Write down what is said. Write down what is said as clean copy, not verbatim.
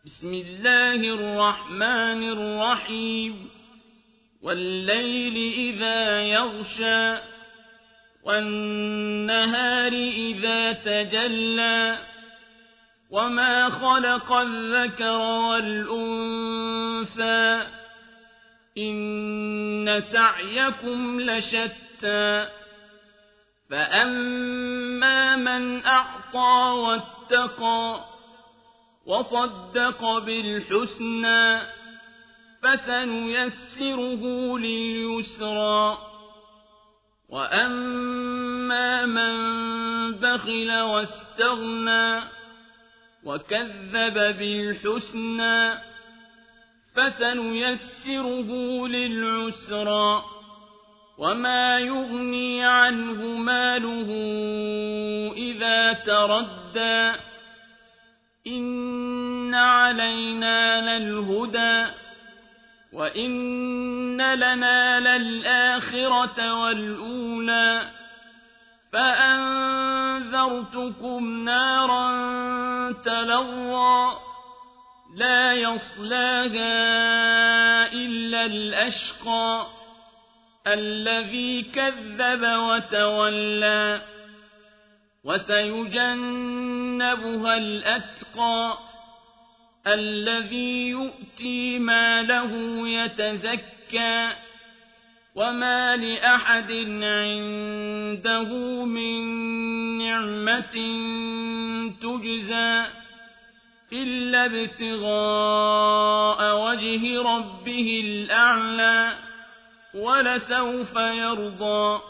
بسم الله الرحمن الرحيم والليل إذا يغشى والنهار إذا تجلى وما خلق الذكر والأنثى إن سعيكم لشتى فأما من أعطى واتقى وصدق بالحسنى فسنيسره لليسرى وأما من بخل واستغنى وكذب بالحسنى فسنيسره للعسرى وما يغني عنه ماله إذا تردى إن علينا للهدى وإن لنا للآخرة والأولى فأنذرتكم نارا تلظى لا يصلاها إلا الأشقى الذي كذب وتولى وسيجنبها الأتقى الذي يؤتي ماله يتزكى وما لأحد عنده من نعمة تجزى إلا ابتغاء وجه ربه الأعلى ولسوف يرضى